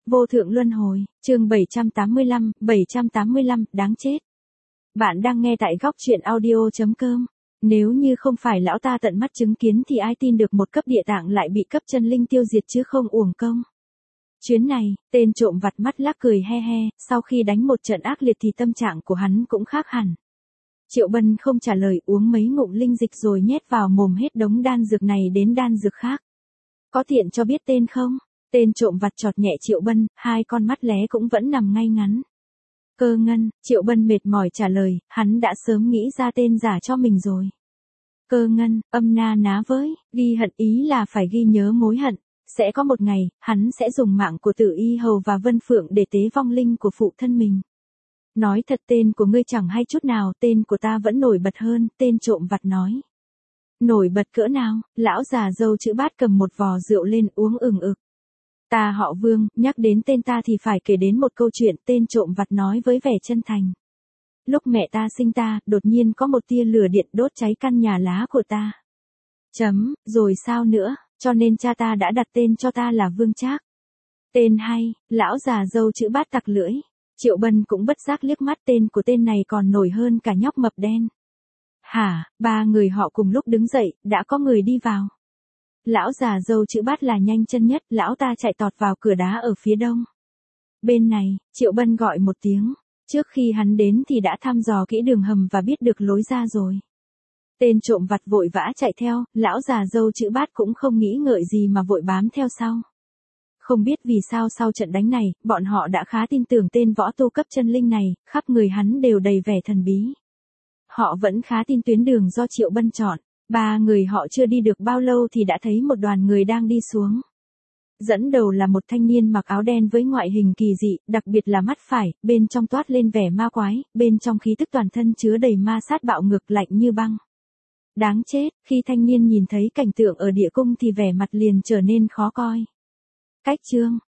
Vô thượng luân hồi, chương 785, đáng chết. Bạn đang nghe tại góc truyện audio.com. Nếu như không phải lão ta tận mắt chứng kiến thì ai tin được một cấp địa tạng lại bị cấp chân linh tiêu diệt chứ không uổng công. Chuyến này, tên trộm vặt mắt lác cười he he, sau khi đánh một trận ác liệt thì tâm trạng của hắn cũng khác hẳn. Triệu Bân không trả lời, uống mấy ngụm linh dịch rồi nhét vào mồm hết đống đan dược này đến đan dược khác. Có tiện cho biết tên không? Tên trộm vặt chọt nhẹ Triệu Bân, hai con mắt lé cũng vẫn nằm ngay ngắn. Cơ Ngân, Triệu Bân mệt mỏi trả lời, hắn đã sớm nghĩ ra tên giả cho mình rồi. Cơ Ngân, âm na ná với, ghi hận ý là phải ghi nhớ mối hận. Sẽ có một ngày, hắn sẽ dùng mạng của Tử Y Hầu và Vân Phượng để tế vong linh của phụ thân mình. Nói thật, tên của ngươi chẳng hay chút nào, tên của ta vẫn nổi bật hơn, tên trộm vặt nói. Nổi bật cỡ nào? Lão già râu chữ Bát cầm một vò rượu lên uống ừng ực. Ta họ Vương, nhắc đến tên ta thì phải kể đến một câu chuyện, tên trộm vặt nói với vẻ chân thành. Lúc mẹ ta sinh ta, đột nhiên có một tia lửa điện đốt cháy căn nhà lá của ta. Rồi sao nữa, cho nên cha ta đã đặt tên cho ta là Vương Trác. Tên hay, lão già râu chữ Bát tặc lưỡi. Triệu Bân cũng bất giác liếc mắt, tên của tên này còn nổi hơn cả nhóc mập đen. Hả, ba người họ cùng lúc đứng dậy, đã có người đi vào. Lão già râu chữ Bát là nhanh chân nhất, lão ta chạy tọt vào cửa đá ở phía đông. Bên này, Triệu Bân gọi một tiếng, trước khi hắn đến thì đã thăm dò kỹ đường hầm và biết được lối ra rồi. Tên trộm vặt vội vã chạy theo, lão già râu chữ Bát cũng không nghĩ ngợi gì mà vội bám theo sau. Không biết vì sao sau trận đánh này, bọn họ đã khá tin tưởng tên võ tu cấp chân linh này, khắp người hắn đều đầy vẻ thần bí. Họ vẫn khá tin tuyến đường do Triệu Bân chọn. Ba người họ chưa đi được bao lâu thì đã thấy một đoàn người đang đi xuống. Dẫn đầu là một thanh niên mặc áo đen với ngoại hình kỳ dị, đặc biệt là mắt phải, bên trong toát lên vẻ ma quái, bên trong khí tức toàn thân chứa đầy ma sát bạo ngược lạnh như băng. Đáng chết, khi thanh niên nhìn thấy cảnh tượng ở địa cung thì vẻ mặt liền trở nên khó coi. Cách chương,